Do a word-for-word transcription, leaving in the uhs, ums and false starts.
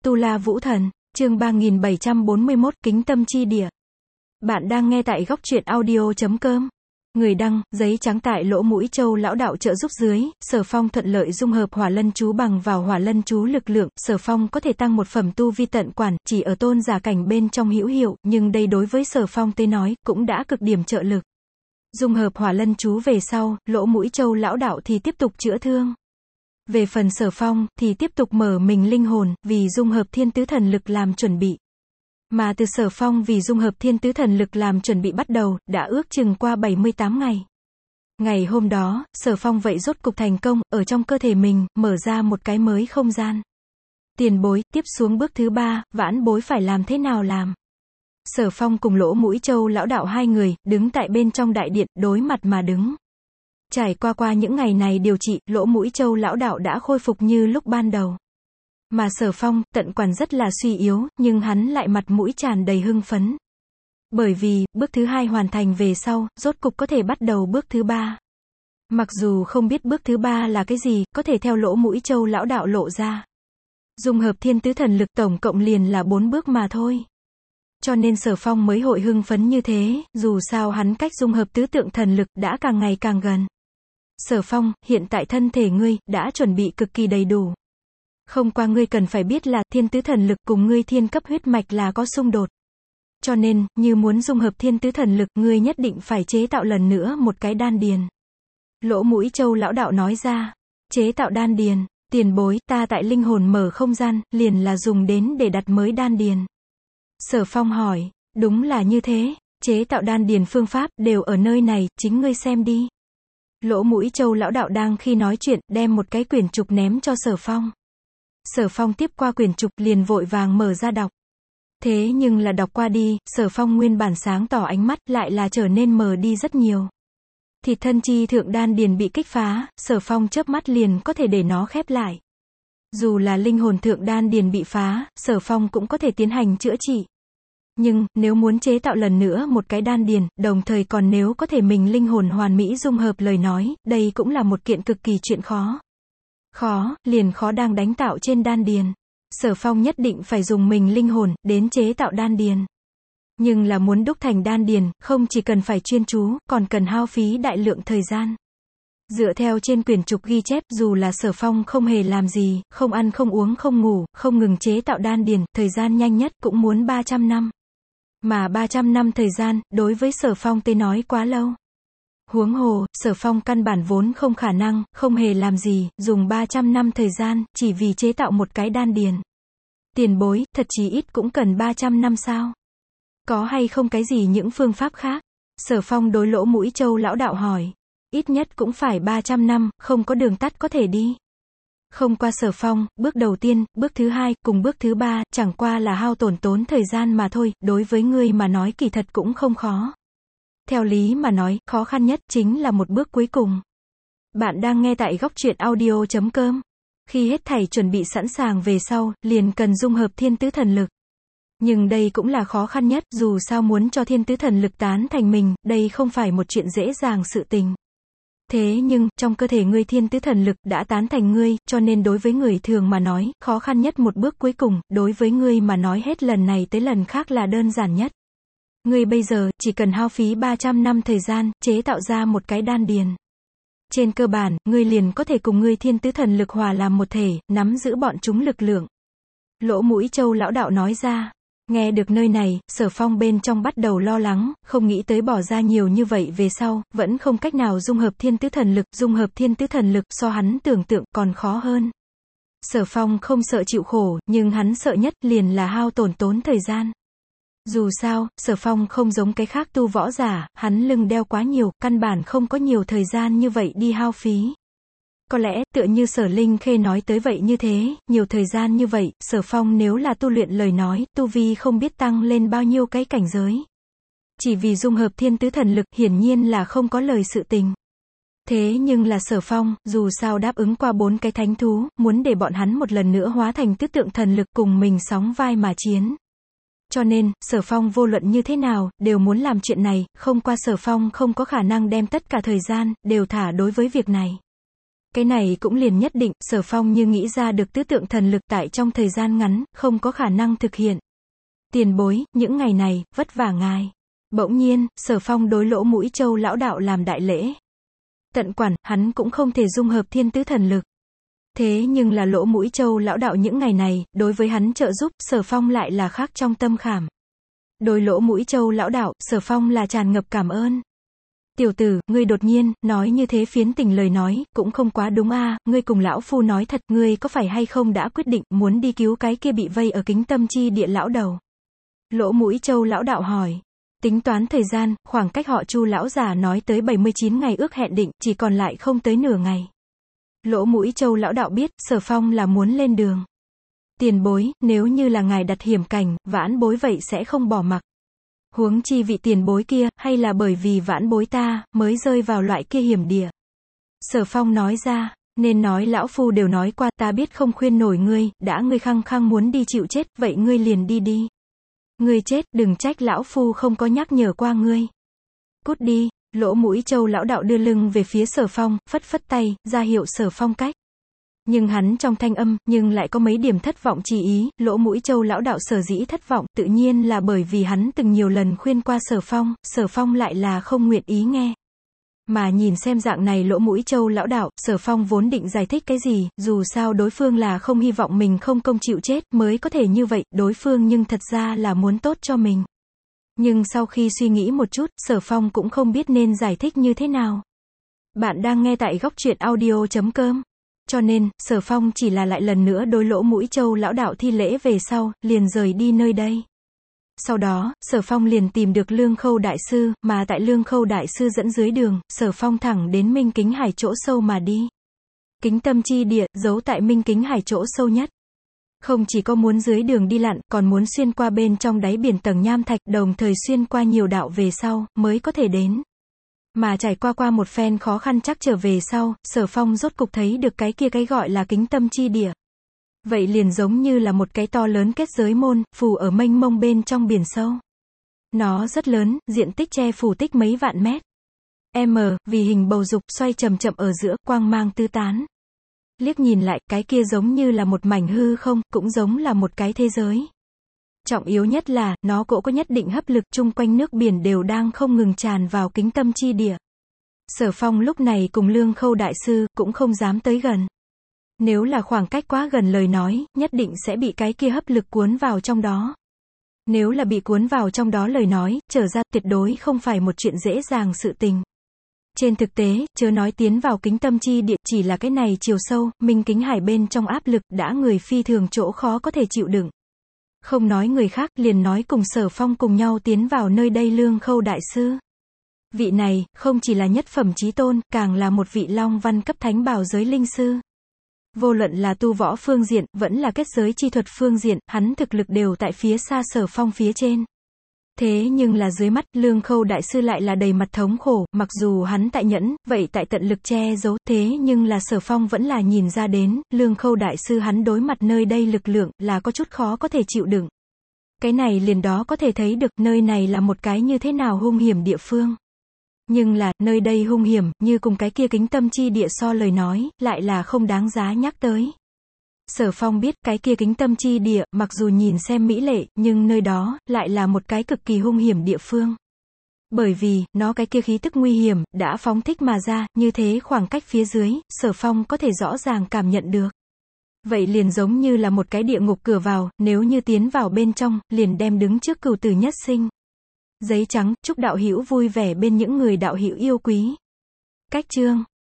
Tu La Vũ Thần, chương ba nghìn bảy trăm bốn mươi mốt, Kính Tâm Chi Địa. Bạn đang nghe tại góc truyện audio chấm com. Người đăng, giấy trắng. Tại Lỗ Mũi Châu lão đạo trợ giúp dưới, Sở Phong thuận lợi dung hợp Hỏa Lân chú bằng vào Hỏa Lân chú lực lượng, Sở Phong có thể tăng một phẩm tu vi tận quản, chỉ ở tôn giả cảnh bên trong hữu hiệu, nhưng đây đối với Sở Phong tới nói, cũng đã cực điểm trợ lực. Dung hợp Hỏa Lân chú về sau, Lỗ Mũi Châu lão đạo thì tiếp tục chữa thương. Về phần Sở Phong, thì tiếp tục mở mình linh hồn, vì dung hợp thiên tứ thần lực làm chuẩn bị. Mà từ Sở Phong vì dung hợp thiên tứ thần lực làm chuẩn bị bắt đầu, đã ước chừng qua bảy mươi tám ngày. Ngày hôm đó, Sở Phong vậy rốt cục thành công, ở trong cơ thể mình, mở ra một cái mới không gian. Tiền bối, tiếp xuống bước thứ ba, vãn bối phải làm thế nào làm? Sở Phong cùng Lỗ Mũi Châu lão đạo hai người, đứng tại bên trong đại điện, đối mặt mà đứng. Trải qua qua những ngày này điều trị, Lỗ Mũi Châu lão đạo đã khôi phục như lúc ban đầu. Mà Sở Phong, tận quản rất là suy yếu, nhưng hắn lại mặt mũi tràn đầy hưng phấn. Bởi vì, bước thứ hai hoàn thành về sau, rốt cục có thể bắt đầu bước thứ ba. Mặc dù không biết bước thứ ba là cái gì, có thể theo Lỗ Mũi Châu lão đạo lộ ra. Dung hợp thiên tứ thần lực tổng cộng liền là bốn bước mà thôi. Cho nên Sở Phong mới hội hưng phấn như thế, dù sao hắn cách dung hợp tứ tượng thần lực đã càng ngày càng gần. Sở Phong, hiện tại thân thể ngươi, đã chuẩn bị cực kỳ đầy đủ. Không qua ngươi cần phải biết là, thiên tứ thần lực cùng ngươi thiên cấp huyết mạch là có xung đột. Cho nên, như muốn dung hợp thiên tứ thần lực, ngươi nhất định phải chế tạo lần nữa một cái đan điền. Lỗ Mũi Châu lão đạo nói ra, chế tạo đan điền, tiền bối, ta tại linh hồn mở không gian, liền là dùng đến để đặt mới đan điền. Sở Phong hỏi, đúng là như thế, chế tạo đan điền phương pháp, đều ở nơi này, chính ngươi xem đi. Lỗ Mũi Châu lão đạo đang khi nói chuyện, đem một cái quyển trục ném cho Sở Phong. Sở Phong tiếp qua quyển trục, liền vội vàng mở ra đọc. Thế nhưng là đọc qua đi, Sở Phong nguyên bản sáng tỏ ánh mắt, lại là trở nên mờ đi rất nhiều. Thịt thân chi thượng đan điền bị kích phá, Sở Phong chớp mắt liền có thể để nó khép lại. Dù là linh hồn thượng đan điền bị phá, Sở Phong cũng có thể tiến hành chữa trị. Nhưng, nếu muốn chế tạo lần nữa một cái đan điền, đồng thời còn nếu có thể mình linh hồn hoàn mỹ dung hợp lời nói, đây cũng là một kiện cực kỳ chuyện khó. Khó, liền khó đang đánh tạo trên đan điền. Sở Phong nhất định phải dùng mình linh hồn, đến chế tạo đan điền. Nhưng là muốn đúc thành đan điền, không chỉ cần phải chuyên chú, còn cần hao phí đại lượng thời gian. Dựa theo trên quyển trục ghi chép, dù là Sở Phong không hề làm gì, không ăn không uống không ngủ, không ngừng chế tạo đan điền, thời gian nhanh nhất cũng muốn ba trăm năm. Mà ba trăm năm thời gian, đối với Sở Phong tới nói quá lâu. Huống hồ, Sở Phong căn bản vốn không khả năng, không hề làm gì, dùng ba trăm năm thời gian, chỉ vì chế tạo một cái đan điền. Tiền bối, thật chí ít cũng cần ba trăm năm sao? Có hay không cái gì những phương pháp khác? Sở Phong đối Lỗ Mũi Châu lão đạo hỏi. Ít nhất cũng phải ba trăm năm, không có đường tắt có thể đi. Không qua Sở Phong, bước đầu tiên, bước thứ hai, cùng bước thứ ba, chẳng qua là hao tổn tốn thời gian mà thôi, đối với ngươi mà nói kỳ thật cũng không khó. Theo lý mà nói, khó khăn nhất chính là một bước cuối cùng. Bạn đang nghe tại góc truyện audio chấm com. Khi hết thảy chuẩn bị sẵn sàng về sau, liền cần dung hợp thiên tứ thần lực. Nhưng đây cũng là khó khăn nhất, dù sao muốn cho thiên tứ thần lực tán thành mình, đây không phải một chuyện dễ dàng sự tình. Thế nhưng, trong cơ thể ngươi thiên tứ thần lực đã tán thành ngươi, cho nên đối với người thường mà nói, khó khăn nhất một bước cuối cùng, đối với ngươi mà nói hết lần này tới lần khác là đơn giản nhất. Ngươi bây giờ, chỉ cần hao phí ba trăm năm thời gian, chế tạo ra một cái đan điền. Trên cơ bản, ngươi liền có thể cùng ngươi thiên tứ thần lực hòa làm một thể, nắm giữ bọn chúng lực lượng. Lỗ Mũi Châu lão đạo nói ra. Nghe được nơi này, Sở Phong bên trong bắt đầu lo lắng, không nghĩ tới bỏ ra nhiều như vậy về sau, vẫn không cách nào dung hợp thiên tứ thần lực, dung hợp thiên tứ thần lực so hắn tưởng tượng còn khó hơn. Sở Phong không sợ chịu khổ, nhưng hắn sợ nhất liền là hao tổn tốn thời gian. Dù sao, Sở Phong không giống cái khác tu võ giả, hắn lưng đeo quá nhiều, căn bản không có nhiều thời gian như vậy đi hao phí. Có lẽ, tựa như Sở Linh Khê nói tới vậy như thế, nhiều thời gian như vậy, Sở Phong nếu là tu luyện lời nói, tu vi không biết tăng lên bao nhiêu cái cảnh giới. Chỉ vì dung hợp thiên tứ thần lực, hiển nhiên là không có lời sự tình. Thế nhưng là Sở Phong, dù sao đáp ứng qua bốn cái thánh thú, muốn để bọn hắn một lần nữa hóa thành tứ tượng thần lực cùng mình sóng vai mà chiến. Cho nên, Sở Phong vô luận như thế nào, đều muốn làm chuyện này, không qua Sở Phong không có khả năng đem tất cả thời gian, đều thả đối với việc này. Cái này cũng liền nhất định, Sở Phong như nghĩ ra được tứ tượng thần lực tại trong thời gian ngắn, không có khả năng thực hiện. Tiền bối, những ngày này, vất vả ngài. Bỗng nhiên, Sở Phong đối Lỗ Mũi Châu lão đạo làm đại lễ. Tận quản, hắn cũng không thể dung hợp thiên tứ thần lực. Thế nhưng là Lỗ Mũi Châu lão đạo những ngày này, đối với hắn trợ giúp, Sở Phong lại là khác trong tâm khảm. Đối Lỗ Mũi Châu lão đạo, Sở Phong là tràn ngập cảm ơn. Tiểu tử, ngươi đột nhiên, nói như thế phiến tình lời nói, cũng không quá đúng a à, ngươi cùng lão phu nói thật, ngươi có phải hay không đã quyết định, muốn đi cứu cái kia bị vây ở kính tâm chi địa lão đầu? Lỗ Mũi Châu lão đạo hỏi. Tính toán thời gian, khoảng cách họ Chu lão già nói tới bảy mươi chín ngày ước hẹn định, chỉ còn lại không tới nửa ngày. Lỗ Mũi Châu lão đạo biết, Sở Phong là muốn lên đường. Tiền bối, nếu như là ngài đặt hiểm cảnh, vãn bối vậy sẽ không bỏ mặc. Huống chi vị tiền bối kia, hay là bởi vì vãn bối ta, mới rơi vào loại kia hiểm địa. Sở Phong nói ra, nên nói lão phu đều nói qua, ta biết không khuyên nổi ngươi, đã ngươi khăng khăng muốn đi chịu chết, vậy ngươi liền đi đi. Ngươi chết, đừng trách lão phu không có nhắc nhở qua ngươi. Cút đi, Lỗ Mũi Châu lão đạo đưa lưng về phía Sở Phong, phất phất tay, ra hiệu Sở Phong cách. Nhưng hắn trong thanh âm, nhưng lại có mấy điểm thất vọng chỉ ý, Lỗ Mũi Châu lão đạo sở dĩ thất vọng, tự nhiên là bởi vì hắn từng nhiều lần khuyên qua Sở Phong, Sở Phong lại là không nguyện ý nghe. Mà nhìn xem dạng này Lỗ Mũi Châu lão đạo, Sở Phong vốn định giải thích cái gì, dù sao đối phương là không hy vọng mình không công chịu chết, mới có thể như vậy, đối phương nhưng thật ra là muốn tốt cho mình. Nhưng sau khi suy nghĩ một chút, Sở Phong cũng không biết nên giải thích như thế nào. Bạn đang nghe tại góc truyện audio chấm com. Cho nên, Sở Phong chỉ là lại lần nữa đối Lỗ Mũi Châu lão đạo thi lễ về sau, liền rời đi nơi đây. Sau đó, Sở Phong liền tìm được Lương Khâu đại sư, mà tại Lương Khâu đại sư dẫn dưới đường, Sở Phong thẳng đến Minh Kính Hải chỗ sâu mà đi. Kính tâm chi địa, giấu tại Minh Kính Hải chỗ sâu nhất. Không chỉ có muốn dưới đường đi lặn, còn muốn xuyên qua bên trong đáy biển tầng nham thạch, đồng thời xuyên qua nhiều đạo về sau, mới có thể đến. Mà trải qua qua một phen khó khăn chắc trở về sau, Sở Phong rốt cục thấy được cái kia cái gọi là kính tâm chi địa. Vậy liền giống như là một cái to lớn kết giới môn, phủ ở mênh mông bên trong biển sâu. Nó rất lớn, diện tích che phủ tích mấy vạn mét. M, vì hình bầu dục xoay chậm chậm ở giữa, quang mang tứ tán. Liếc nhìn lại, cái kia giống như là một mảnh hư không, cũng giống là một cái thế giới. Trọng yếu nhất là, nó cũng có nhất định hấp lực, chung quanh nước biển đều đang không ngừng tràn vào kính tâm chi địa. Sở Phong lúc này cùng Lương Khâu đại sư, cũng không dám tới gần. Nếu là khoảng cách quá gần lời nói, nhất định sẽ bị cái kia hấp lực cuốn vào trong đó. Nếu là bị cuốn vào trong đó lời nói, trở ra tuyệt đối không phải một chuyện dễ dàng sự tình. Trên thực tế, chớ nói tiến vào kính tâm chi địa, chỉ là cái này chiều sâu, Minh Kính Hải bên trong áp lực, đã người phi thường chỗ khó có thể chịu đựng. Không nói người khác, liền nói cùng Sở Phong cùng nhau tiến vào nơi đây Lương Khâu đại sư. Vị này, không chỉ là nhất phẩm chí tôn, càng là một vị long văn cấp thánh bảo giới linh sư. Vô luận là tu võ phương diện, vẫn là kết giới chi thuật phương diện, hắn thực lực đều tại phía xa Sở Phong phía trên. Thế nhưng là dưới mắt, Lương Khâu đại sư lại là đầy mặt thống khổ, mặc dù hắn tại nhẫn, vậy tại tận lực che giấu, thế nhưng là Sở Phong vẫn là nhìn ra đến, Lương Khâu đại sư hắn đối mặt nơi đây lực lượng, là có chút khó có thể chịu đựng. Cái này liền đó có thể thấy được, nơi này là một cái như thế nào hung hiểm địa phương. Nhưng là, nơi đây hung hiểm, như cùng cái kia kính tâm chi địa so lời nói, lại là không đáng giá nhắc tới. Sở Phong biết cái kia kính tâm chi địa, mặc dù nhìn xem mỹ lệ, nhưng nơi đó, lại là một cái cực kỳ hung hiểm địa phương. Bởi vì, nó cái kia khí tức nguy hiểm, đã phóng thích mà ra, như thế khoảng cách phía dưới, Sở Phong có thể rõ ràng cảm nhận được. Vậy liền giống như là một cái địa ngục cửa vào, nếu như tiến vào bên trong, liền đem đứng trước cửu tử nhất sinh. Giấy trắng, chúc đạo hữu vui vẻ bên những người đạo hữu yêu quý. Cách chương